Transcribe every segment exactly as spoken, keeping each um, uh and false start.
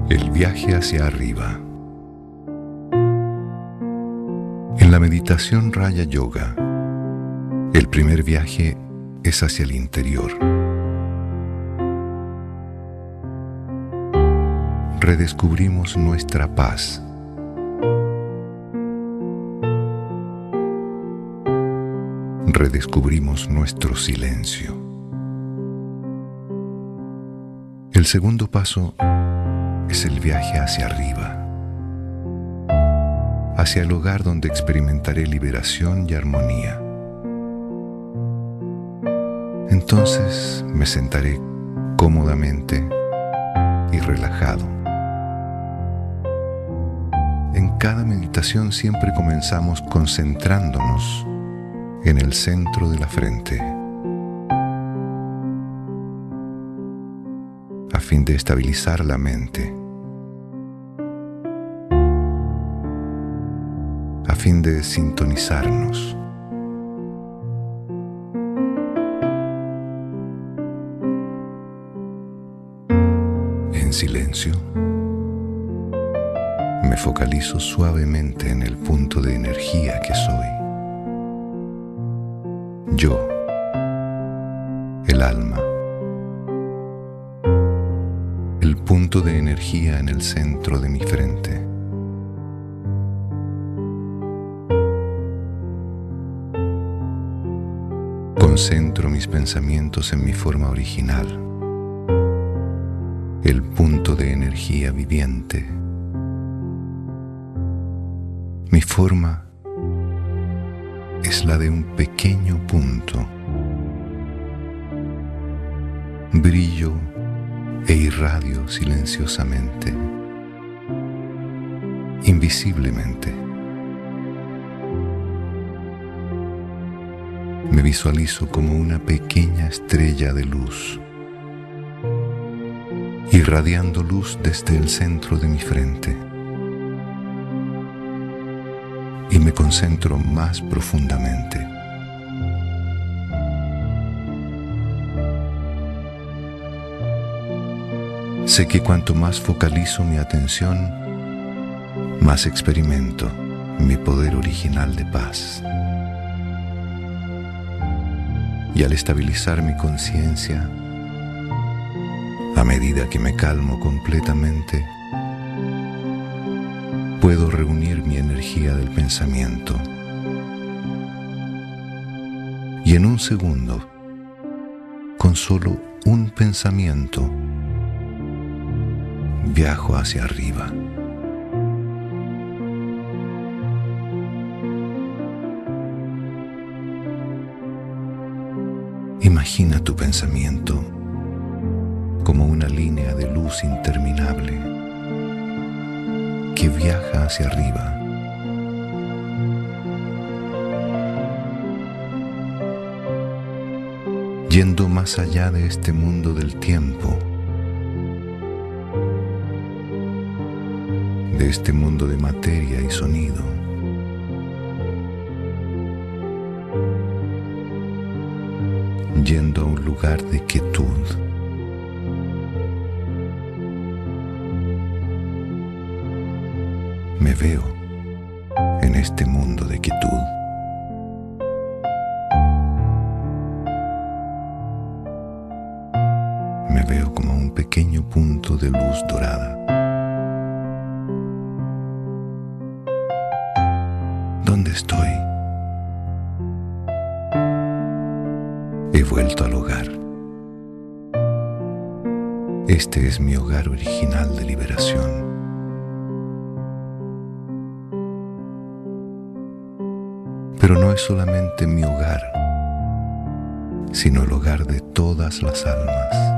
El viaje hacia arriba. En la meditación Raya Yoga, el primer viaje es hacia el interior. Redescubrimos nuestra paz. Redescubrimos nuestro silencio. El segundo paso es el viaje hacia arriba, hacia el hogar donde experimentaré liberación y armonía. Entonces me sentaré cómodamente y relajado. En cada meditación siempre comenzamos concentrándonos en el centro de la frente, a fin de estabilizar la mente, a fin de sintonizarnos. En silencio, me focalizo suavemente en el punto de energía que soy. Yo, el alma, el punto de energía en el centro de mi frente. Concentro mis pensamientos en mi forma original, el punto de energía viviente. Mi forma es la de un pequeño punto. Brillo e irradio silenciosamente, invisiblemente. Me visualizo como una pequeña estrella de luz, irradiando luz desde el centro de mi frente. Y me concentro más profundamente. Sé que cuanto más focalizo mi atención, más experimento mi poder original de paz. Y al estabilizar mi conciencia, a medida que me calmo completamente, puedo reunir mi energía del pensamiento. Y en un segundo, con solo un pensamiento, viajo hacia arriba. Imagina tu pensamiento como una línea de luz interminable que viaja hacia arriba. Yendo más allá de este mundo del tiempo, de este mundo de materia y sonido. Yendo a un lugar de quietud. Me veo en este mundo de quietud. Me veo como un pequeño punto de luz dorada. ¿Dónde estoy? He vuelto al hogar. Este es mi hogar original de liberación. Pero no es solamente mi hogar, sino el hogar de todas las almas.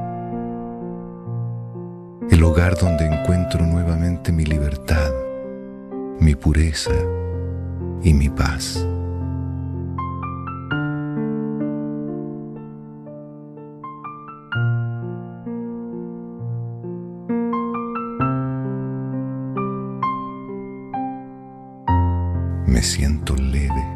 El hogar donde encuentro nuevamente mi libertad, mi pureza y mi paz. Me siento leve,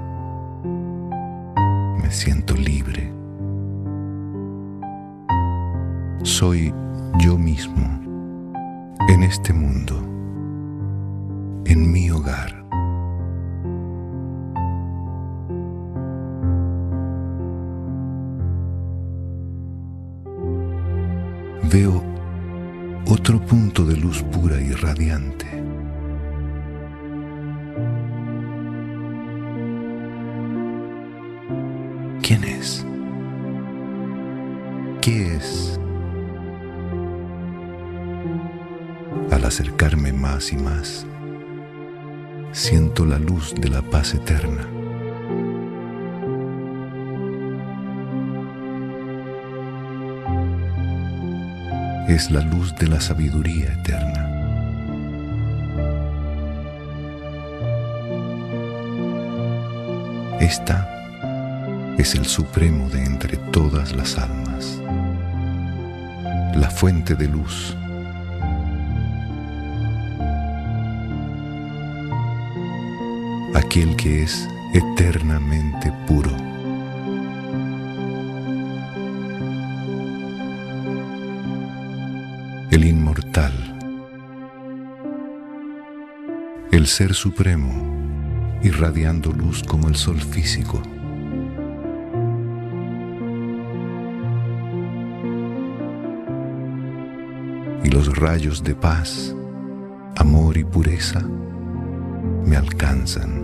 me siento libre. Soy yo mismo, en este mundo, en mi hogar. Veo otro punto de luz pura y radiante. ¿Quién es? ¿Qué es? Al acercarme más y más, siento la luz de la paz eterna. Es la luz de la sabiduría eterna. Esta es el supremo de entre todas las almas, la fuente de luz. Aquel que es eternamente puro. El inmortal, el Ser Supremo, irradiando luz como el sol físico. Y los rayos de paz, amor y pureza me alcanzan.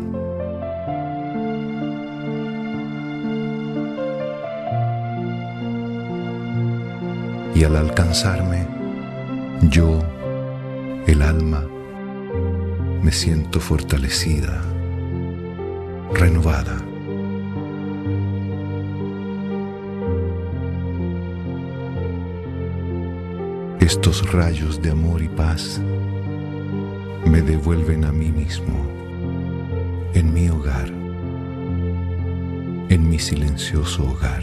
Y al alcanzarme, yo, el alma, me siento fortalecida, renovada. Estos rayos de amor y paz me devuelven a mí mismo, en mi hogar, en mi silencioso hogar.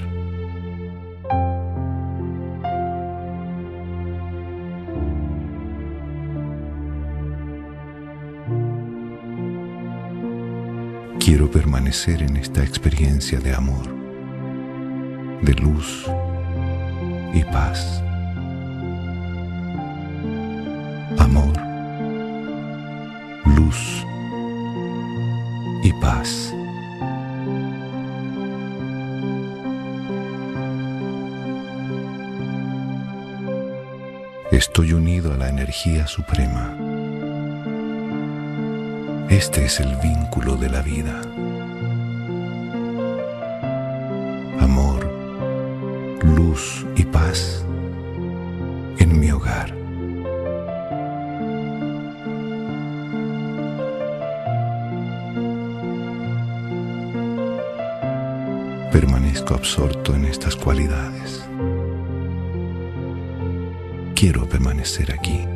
Quiero permanecer en esta experiencia de amor, de luz y paz. Amor, luz y paz. Estoy unido a la energía suprema. Este es el vínculo de la vida. Amor, luz y paz en mi hogar. Permanezco absorto en estas cualidades. Quiero permanecer aquí.